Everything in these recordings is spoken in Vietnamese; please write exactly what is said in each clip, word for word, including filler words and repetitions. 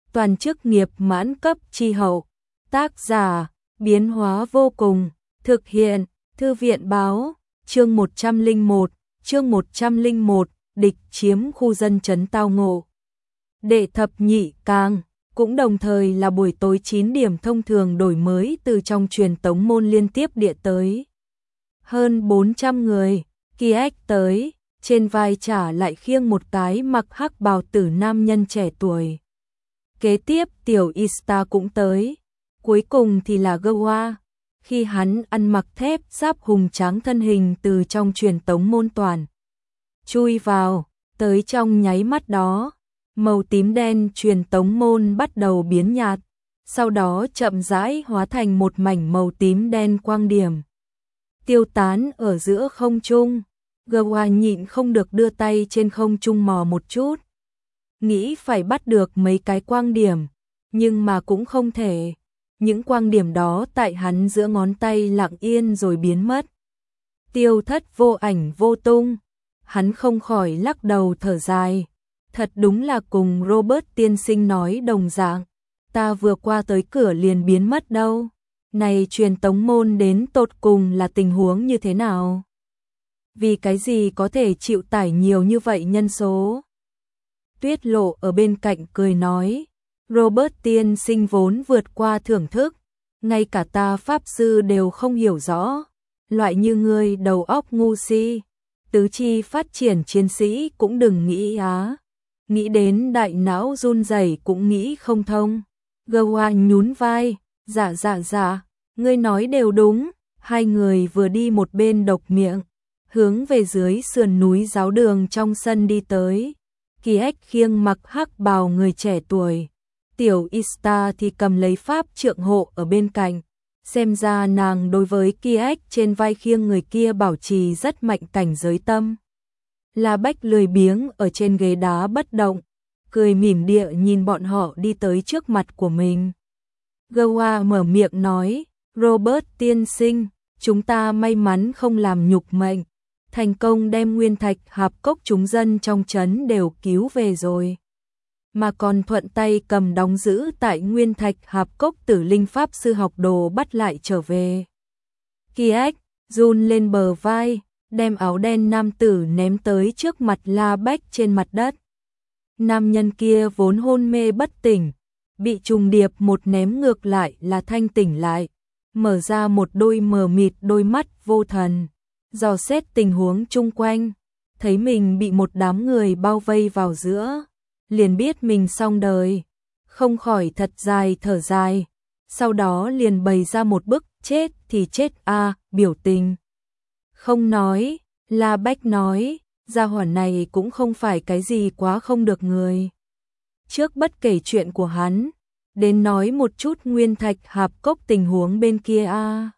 toàn chức nghiệp mãn cấp chi hậu. Tác giả, biến hóa vô cùng, thực hiện, Thư viện báo, chương một trăm lẻ một, chương một trăm lẻ một, địch chiếm khu dân trấn tao ngộ. Đệ thập nhị càng, cũng đồng thời là buổi tối chín điểm thông thường đổi mới từ trong truyền tống môn liên tiếp địa tới. Hơn bốn trăm người, Kiếc tới, trên vai trả lại khiêng một cái mặc hắc bào tử nam nhân trẻ tuổi. Kế tiếp tiểu Ista cũng tới, cuối cùng thì là Gawa. Khi hắn ăn mặc thép giáp hùng tráng thân hình từ trong truyền tống môn toàn chui vào, tới trong nháy mắt đó, màu tím đen truyền tống môn bắt đầu biến nhạt, sau đó chậm rãi hóa thành một mảnh màu tím đen quang điểm, tiêu tán ở giữa không trung. Gawa nhịn không được đưa tay trên không trung mò một chút, nghĩ phải bắt được mấy cái quang điểm, nhưng mà cũng không thể. Những quang điểm đó tại hắn giữa ngón tay lặng yên rồi biến mất, tiêu thất vô ảnh vô tung. Hắn không khỏi lắc đầu thở dài, thật đúng là cùng Robert tiên sinh nói đồng dạng, ta vừa qua tới cửa liền biến mất đâu. Này truyền tống môn đến tột cùng là tình huống như thế nào? Vì cái gì có thể chịu tải nhiều như vậy nhân số? Tuyết Lộ ở bên cạnh cười nói, Robert tiên sinh vốn vượt qua thưởng thức, ngay cả ta pháp sư đều không hiểu rõ, loại như ngươi đầu óc ngu si, tứ chi phát triển chiến sĩ cũng đừng nghĩ á, nghĩ đến đại não run rẩy cũng nghĩ không thông. Gawa nhún vai, dạ dạ dạ, ngươi nói đều đúng. Hai người vừa đi một bên độc miệng, hướng về dưới sườn núi giáo đường trong sân đi tới. Kiếc khiêng mặc hắc bào người trẻ tuổi, tiểu Ista thì cầm lấy pháp trượng hộ ở bên cạnh. Xem ra nàng đối với Kiếc trên vai khiêng người kia bảo trì rất mạnh cảnh giới tâm. La Bách lười biếng ở trên ghế đá bất động, cười mỉm địa nhìn bọn họ đi tới trước mặt của mình. Gawa mở miệng nói, Robert tiên sinh, chúng ta may mắn không làm nhục mệnh, thành công đem nguyên thạch hạp cốc chúng dân trong trấn đều cứu về rồi, mà còn thuận tay cầm đóng giữ tại nguyên thạch hạp cốc tử linh pháp sư học đồ bắt lại trở về. Kiếc run lên bờ vai, đem áo đen nam tử ném tới trước mặt La Bách trên mặt đất. Nam nhân kia vốn hôn mê bất tỉnh, bị trùng điệp một ném ngược lại là thanh tỉnh lại, mở ra một đôi mờ mịt đôi mắt vô thần, dò xét tình huống chung quanh, thấy mình bị một đám người bao vây vào giữa, liền biết mình xong đời, không khỏi thật dài thở dài, sau đó liền bày ra một bức chết thì chết a biểu tình. Không nói, La Bách nói, gia hỏa này cũng không phải cái gì quá không được người. Trước bất kể chuyện của hắn, đến nói một chút nguyên thạch hạp cốc tình huống bên kia a.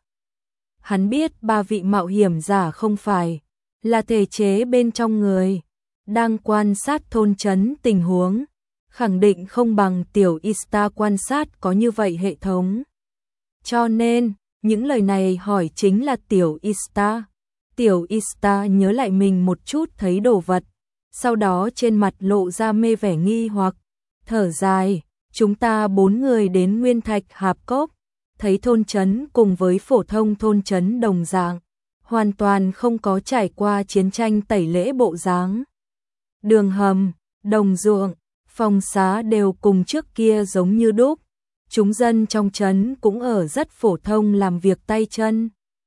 Hắn biết ba vị mạo hiểm giả không phải là thể chế bên trong người, đang quan sát thôn trấn tình huống, khẳng định không bằng tiểu Ista quan sát có như vậy hệ thống. Cho nên, những lời này hỏi chính là tiểu Ista. Tiểu Ista nhớ lại mình một chút thấy đồ vật, sau đó trên mặt lộ ra mê vẻ nghi hoặc, thở dài, chúng ta bốn người đến nguyên thạch hạp cốc, thấy thôn trấn cùng với phổ thông thôn trấn đồng dạng, hoàn toàn không có trải qua chiến tranh tẩy lễ bộ dáng. Đường hầm, đồng ruộng, phòng xá đều cùng trước kia giống như đúc, chúng dân trong trấn cũng ở rất phổ thông làm việc tay chân.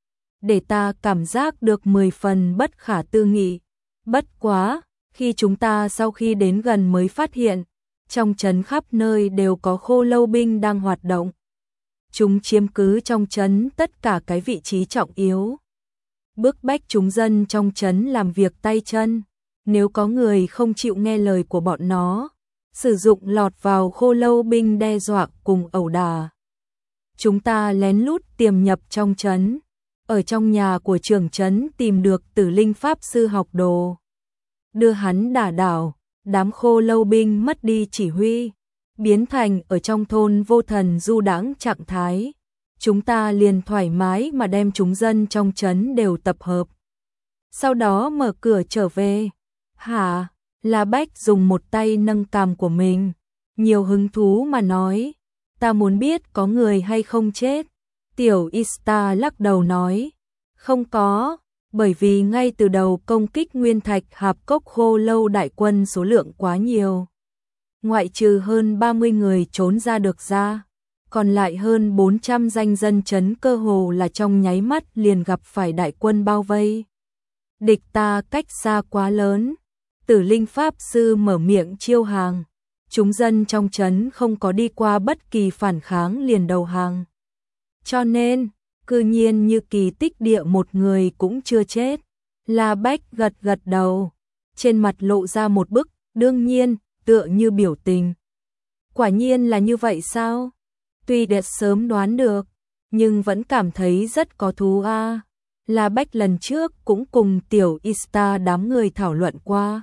Để ta cảm giác được mười phần bất khả tư nghị. Bất quá, khi chúng ta sau khi đến gần mới phát hiện, trong trấn khắp nơi đều có khô lâu binh đang hoạt động. Chúng chiếm cứ trong trấn tất cả cái vị trí trọng yếu, bức bách chúng dân trong trấn làm việc tay chân. Nếu có người không chịu nghe lời của bọn nó, sử dụng lọt vào khô lâu binh đe dọa cùng ẩu đả. Chúng ta lén lút tiềm nhập trong trấn, ở trong nhà của trưởng trấn tìm được tử linh pháp sư học đồ, đưa hắn đả đảo, đám khô lâu binh mất đi chỉ huy, biến thành ở trong thôn vô thần du đãng trạng thái. Chúng ta liền thoải mái mà đem chúng dân trong trấn đều tập hợp, sau đó mở cửa trở về. Hả? La Bách dùng một tay nâng cằm của mình, nhiều hứng thú mà nói, ta muốn biết có người hay không chết. Tiểu Ista lắc đầu nói, không có, bởi vì ngay từ đầu công kích Nguyên Thạch Hạp Cốc Khô Lâu đại quân số lượng quá nhiều. Ngoại trừ hơn ba mươi người trốn ra được ra, còn lại hơn bốn trăm danh dân chấn cơ hồ là trong nháy mắt liền gặp phải đại quân bao vây. Địch ta cách xa quá lớn. Tử Linh Pháp Sư mở miệng chiêu hàng. Chúng dân trong trấn không có đi qua bất kỳ phản kháng liền đầu hàng. Cho nên, cư nhiên như kỳ tích địa một người cũng chưa chết. La Bách gật gật đầu, trên mặt lộ ra một bức, đương nhiên, tựa như biểu tình. Quả nhiên là như vậy sao? Tuy đã sớm đoán được, nhưng vẫn cảm thấy rất có thú a. À. La Bách lần trước cũng cùng Tiểu Ista đám người thảo luận qua.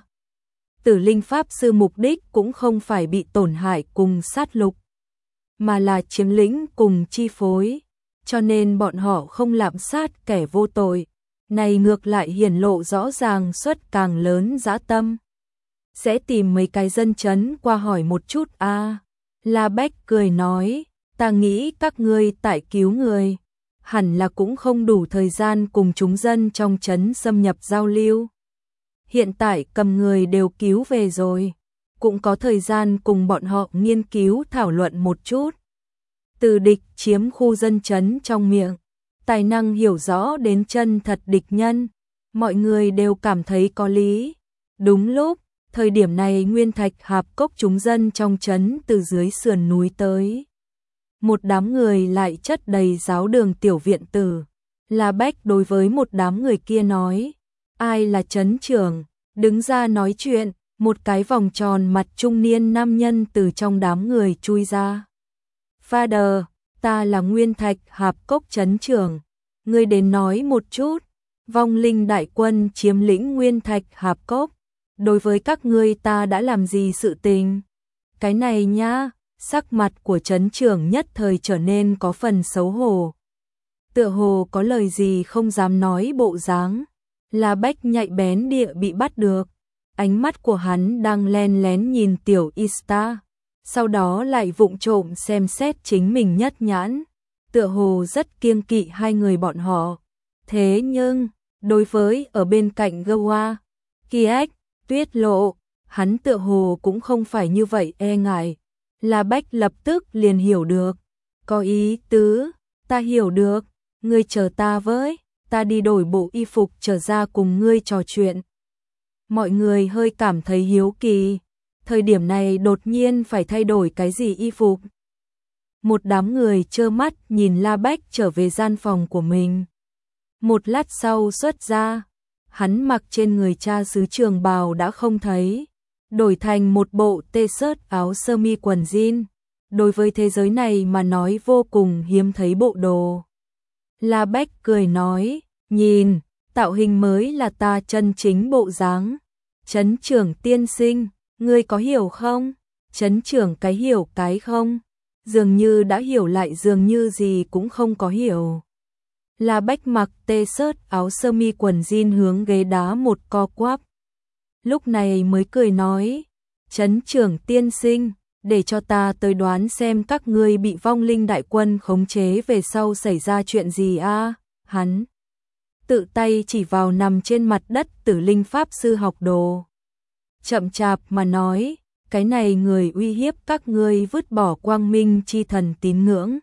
Tử Linh Pháp Sư mục đích cũng không phải bị tổn hại cùng sát lục, mà là chiếm lĩnh cùng chi phối, cho nên bọn họ không lạm sát kẻ vô tội, này ngược lại hiển lộ rõ ràng suất càng lớn dã tâm. Sẽ tìm mấy cái dân chấn qua hỏi một chút a. À. La Bách cười nói, ta nghĩ các ngươi tại cứu người, hẳn là cũng không đủ thời gian cùng chúng dân trong trấn xâm nhập giao lưu. Hiện tại cầm người đều cứu về rồi, cũng có thời gian cùng bọn họ nghiên cứu thảo luận một chút. Từ địch chiếm khu dân trấn trong miệng, tài năng hiểu rõ đến chân thật địch nhân, mọi người đều cảm thấy có lý. Đúng lúc, thời điểm này Nguyên Thạch Hạp Cốc chúng dân trong trấn từ dưới sườn núi tới. Một đám người lại chất đầy giáo đường tiểu viện tử. La Bách đối với một đám người kia nói, ai là trấn trưởng, đứng ra nói chuyện. Một cái vòng tròn mặt trung niên nam nhân từ trong đám người chui ra. Father, ta là Nguyên Thạch Hạp Cốc trấn trưởng, ngươi đến nói một chút. Vong linh đại quân chiếm lĩnh Nguyên Thạch Hạp Cốc, đối với các ngươi ta đã làm gì sự tình? Cái này nhá. Sắc mặt của trấn trưởng nhất thời trở nên có phần xấu hổ. Tựa hồ có lời gì không dám nói bộ dáng. La Bách nhạy bén địa bị bắt được. Ánh mắt của hắn đang len lén nhìn Tiểu Ista, sau đó lại vụng trộm xem xét chính mình nhất nhãn. Tựa hồ rất kiêng kỵ hai người bọn họ. Thế nhưng, đối với ở bên cạnh Gawa, Kiếc, Tuyết Lộ, hắn tựa hồ cũng không phải như vậy e ngại. La Bách lập tức liền hiểu được. Có ý tứ, ta hiểu được, ngươi chờ ta với, ta đi đổi bộ y phục trở ra cùng ngươi trò chuyện. Mọi người hơi cảm thấy hiếu kỳ, thời điểm này đột nhiên phải thay đổi cái gì y phục. Một đám người trơ mắt nhìn La Bách trở về gian phòng của mình. Một lát sau xuất ra, hắn mặc trên người cha xứ trường bào đã không thấy. Đổi thành một bộ t-shirt áo sơ mi quần jean, đối với thế giới này mà nói vô cùng hiếm thấy bộ đồ. La Bách cười nói, nhìn, tạo hình mới là ta chân chính bộ dáng. Trấn trưởng tiên sinh, ngươi có hiểu không? Trấn trưởng cái hiểu cái không? Dường như đã hiểu lại dường như gì cũng không có hiểu. La Bách mặc t-shirt áo sơ mi quần jean hướng ghế đá một co quắp. Lúc này mới cười nói, trấn trưởng tiên sinh, để cho ta tới đoán xem các ngươi bị vong linh đại quân khống chế về sau xảy ra chuyện gì a. À? Hắn tự tay chỉ vào nằm trên mặt đất Tử Linh Pháp Sư học đồ. Chậm chạp mà nói, cái này người uy hiếp các ngươi vứt bỏ quang minh chi thần tín ngưỡng.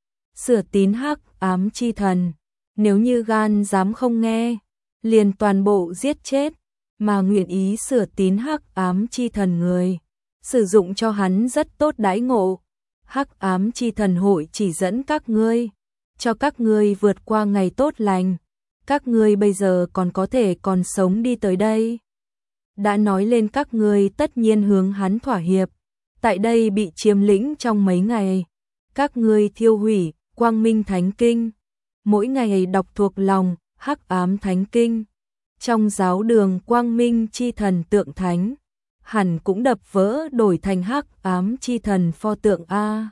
Sửa tín hắc ám chi thần, nếu như gan dám không nghe, liền toàn bộ giết chết. Mà nguyện ý sửa tín hắc ám chi thần người, sử dụng cho hắn rất tốt đãi ngộ. Hắc ám chi thần hội chỉ dẫn các ngươi, cho các ngươi vượt qua ngày tốt lành. Các ngươi bây giờ còn có thể còn sống đi tới đây. Đã nói lên các ngươi tất nhiên hướng hắn thỏa hiệp. Tại đây bị chiếm lĩnh trong mấy ngày. Các ngươi thiêu hủy Quang Minh Thánh Kinh. Mỗi ngày đọc thuộc lòng Hắc ám Thánh Kinh. Trong giáo đường Quang Minh chi thần tượng thánh, hẳn cũng đập vỡ đổi thành hắc ám chi thần pho tượng a.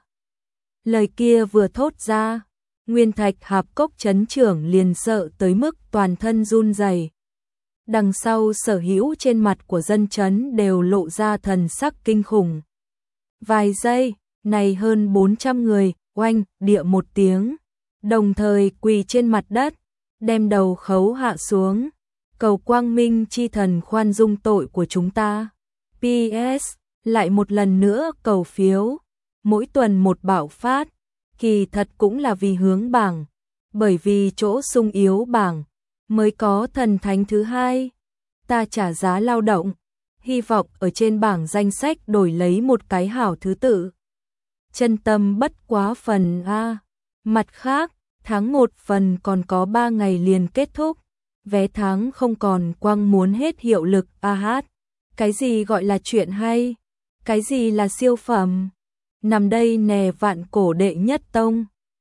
Lời kia vừa thốt ra, Nguyên Thạch Hạp Cốc trấn trưởng liền sợ tới mức toàn thân run rẩy. Đằng sau sở hữu trên mặt của dân trấn đều lộ ra thần sắc kinh khủng. Vài giây, này hơn bốn trăm người, oanh, địa một tiếng, đồng thời quỳ trên mặt đất, đem đầu khấu hạ xuống, cầu quang minh chi thần khoan dung tội của chúng ta. pê ét, lại một lần nữa cầu phiếu, mỗi tuần một bạo phát, kỳ thật cũng là vì hướng bảng, bởi vì chỗ sung yếu bảng, mới có thần thánh thứ hai. Ta trả giá lao động, hy vọng ở trên bảng danh sách đổi lấy một cái hảo thứ tự. Chân tâm bất quá phần A. Mặt khác, tháng một phần còn có ba ngày liền kết thúc, vé tháng không còn quang muốn hết hiệu lực. A hát, cái gì gọi là chuyện hay? Cái gì là siêu phẩm? Nằm đây nè vạn cổ đệ nhất tông.